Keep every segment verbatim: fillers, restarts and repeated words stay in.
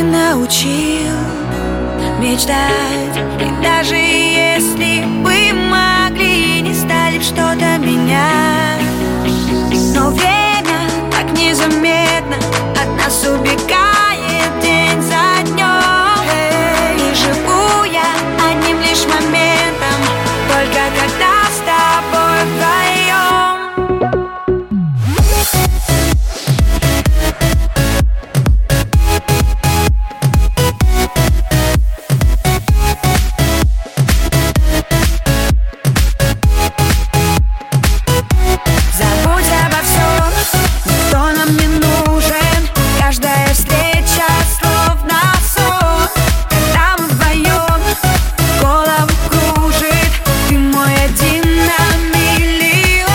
научил мечтать. И даже если бы могли, не стали б что-то менять. Но время так незаметно от нас убегает день за днем. И живу я одним лишь моментом, только когда с тобой вдвоем. Забудь обо всем, никто нам не нужен. Каждая встреча словно сон. Когда мы вдвоем, голову кружит. Ты мой один на миллион.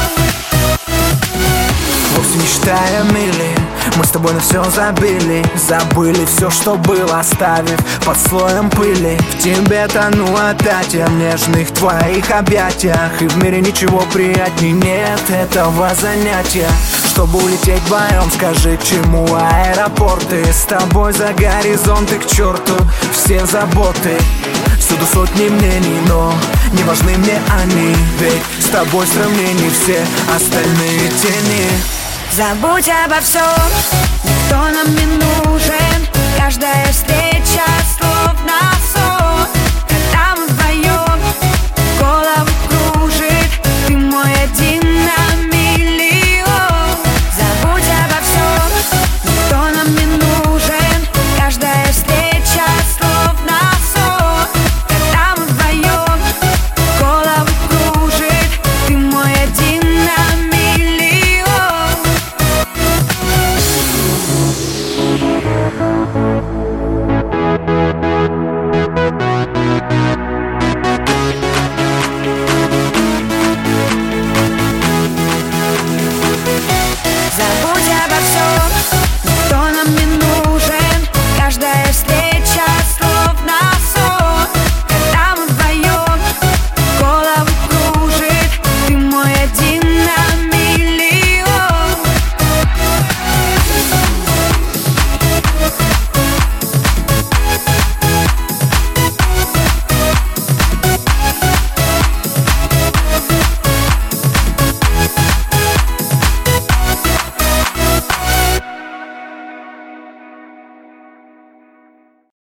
Вовсе не считая мили, мы с тобой на все забили. Забыли все, что было, оставив под слоем пыли. В тебе тону опять я в нежных твоих объятиях. И в мире ничего приятней нет этого занятия. Чтобы улететь вдвоем, скажи, к чему аэропорты? С тобой за горизонты, к черту все заботы. Всюду сотни мнений, но не важны мне они. Ведь с тобой в сравнении все остальные тени. Забудь обо всем, никто нам не нужен. Каждая встреча